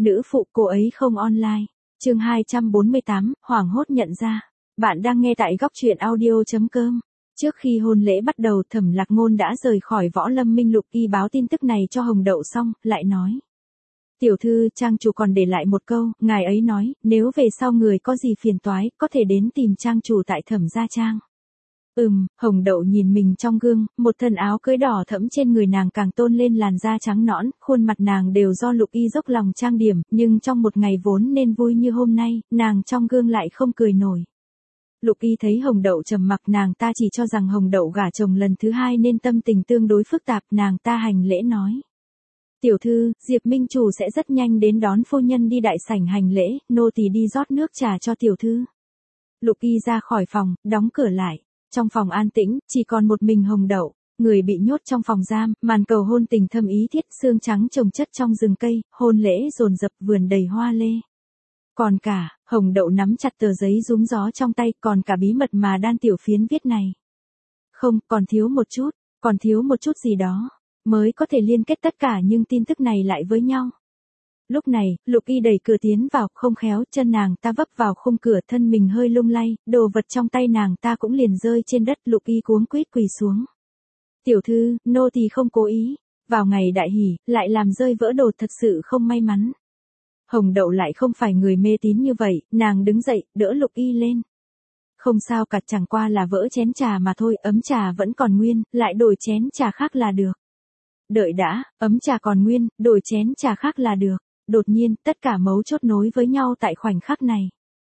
Nữ phụ cô ấy không online. Chương 248, hoảng hốt nhận ra. Bạn đang nghe tại góc truyện audio.com. Trước khi hôn lễ bắt đầu, Thẩm Lạc Ngôn đã rời khỏi Võ Lâm Minh. Lục Y báo tin tức này cho Hồng Đậu xong, lại nói: "Tiểu thư, trang chủ còn để lại một câu, ngài ấy nói, nếu về sau người có gì phiền toái, có thể đến tìm trang chủ tại Thẩm gia trang." Hồng Đậu nhìn mình trong gương, một thân áo cưới đỏ thẫm trên người nàng càng tôn lên làn da trắng nõn, khuôn mặt nàng đều do Lục Y dốc lòng trang điểm, nhưng trong một ngày vốn nên vui như hôm nay, nàng trong gương lại không cười nổi. Lục Y thấy Hồng Đậu trầm mặc, nàng ta chỉ cho rằng Hồng Đậu gả chồng lần thứ hai nên tâm tình tương đối phức tạp, nàng ta hành lễ nói: "Tiểu thư, Diệp Minh chủ sẽ rất nhanh đến đón phu nhân đi đại sảnh hành lễ, nô tỳ đi rót nước trà cho tiểu thư." Lục Y ra khỏi phòng, đóng cửa lại. Trong phòng an tĩnh, chỉ còn một mình Hồng Đậu, người bị nhốt trong phòng giam, màn cầu hôn tình thâm ý thiết, xương trắng chồng chất trong rừng cây, hôn lễ dồn dập, vườn đầy hoa lê. Còn cả, Hồng Đậu nắm chặt tờ giấy rúm gió trong tay, còn cả bí mật mà Đan Tiểu Phiến viết này. Không, còn thiếu một chút gì đó, mới có thể liên kết tất cả những tin tức này lại với nhau. Lúc này, Lục Y đẩy cửa tiến vào, không khéo, chân nàng ta vấp vào khung cửa, thân mình hơi lung lay, đồ vật trong tay nàng ta cũng liền rơi trên đất. Lục Y cuống quýt quỳ xuống. "Tiểu thư, nô tỳ không cố ý, vào ngày đại hỷ, lại làm rơi vỡ đồ, thật sự không may mắn." Hồng Đậu lại không phải người mê tín như vậy, nàng đứng dậy, đỡ Lục Y lên. "Không sao cả, chẳng qua là vỡ chén trà mà thôi, ấm trà vẫn còn nguyên, lại đổi chén trà khác là được." "Đợi đã, ấm trà còn nguyên, đổi chén trà khác là được." Đột nhiên, tất cả mấu chốt nối với nhau tại khoảnh khắc này.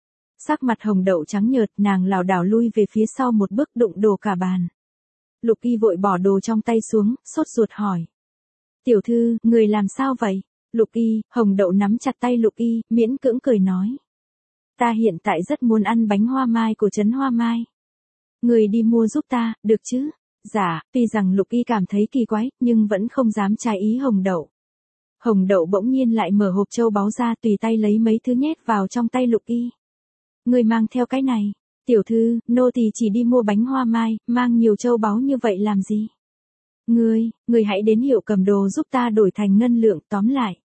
Sắc mặt Hồng Đậu trắng nhợt, nàng lảo đảo lui về phía sau một bước, đụng đổ cả bàn. Lục Y vội bỏ đồ trong tay xuống, sốt ruột hỏi: "Tiểu thư, người làm sao vậy?" "Lục Y." Hồng Đậu nắm chặt tay Lục Y, miễn cưỡng cười nói: "Ta hiện tại rất muốn ăn bánh hoa mai của trấn Hoa Mai. Người đi mua giúp ta, được chứ?" "Dạ." Tuy rằng Lục Y cảm thấy kỳ quái, nhưng vẫn không dám trái ý Hồng Đậu. Hồng Đậu bỗng nhiên lại mở hộp châu báu ra, tùy tay lấy mấy thứ nhét vào trong tay Lục Y. "Người mang theo cái này." "Tiểu thư, nô tỳ chỉ đi mua bánh hoa mai, mang nhiều châu báu như vậy làm gì?" Ngươi hãy đến hiệu cầm đồ giúp ta đổi thành ngân lượng, tóm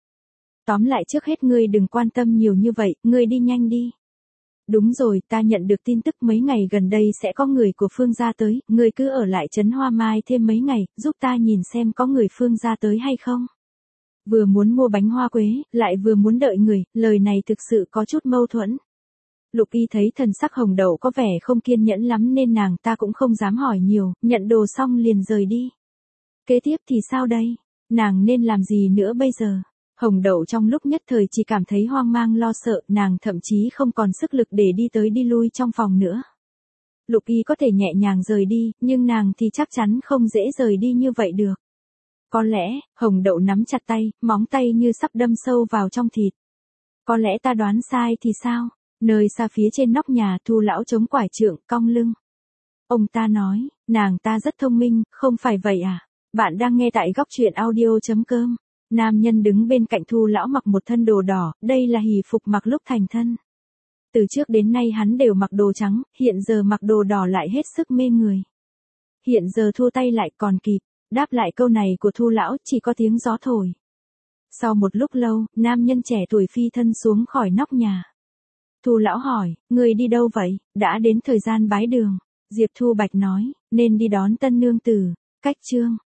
lại trước hết ngươi đừng quan tâm nhiều như vậy, ngươi đi nhanh đi." "Đúng rồi, ta nhận được tin tức mấy ngày gần đây sẽ có người của Phương gia tới, ngươi cứ ở lại trấn Hoa Mai thêm mấy ngày, giúp ta nhìn xem có người Phương gia tới hay không." Vừa muốn mua bánh hoa quế, lại vừa muốn đợi người, lời này thực sự có chút mâu thuẫn. Lục Y thấy thần sắc Hồng Đậu có vẻ không kiên nhẫn lắm nên nàng ta cũng không dám hỏi nhiều, nhận đồ xong liền rời đi. Kế tiếp thì sao đây? Nàng nên làm gì nữa bây giờ? Hồng Đậu trong lúc nhất thời chỉ cảm thấy hoang mang lo sợ, nàng thậm chí không còn sức lực để đi tới đi lui trong phòng nữa. Lục Y có thể nhẹ nhàng rời đi, nhưng nàng thì chắc chắn không dễ rời đi như vậy được. Có lẽ, Hồng Đậu nắm chặt tay, móng tay như sắp đâm sâu vào trong thịt. Có lẽ ta đoán sai thì sao? Nơi xa phía trên nóc nhà, Thu lão chống quải trượng, cong lưng. Ông ta nói, nàng ta rất thông minh, không phải vậy à? Bạn đang nghe tại góc truyện audio.com. Nam nhân đứng bên cạnh Thu lão mặc một thân đồ đỏ, đây là hỷ phục mặc lúc thành thân. Từ trước đến nay hắn đều mặc đồ trắng, hiện giờ mặc đồ đỏ lại hết sức mê người. Hiện giờ thua tay lại còn kịp. Đáp lại câu này của Thu lão chỉ có tiếng gió thổi. Sau một lúc lâu, nam nhân trẻ tuổi phi thân xuống khỏi nóc nhà. Thu lão hỏi, người đi đâu vậy? Đã đến thời gian bái đường. Diệp Thu Bạch nói, nên đi đón tân nương tử. Cách chương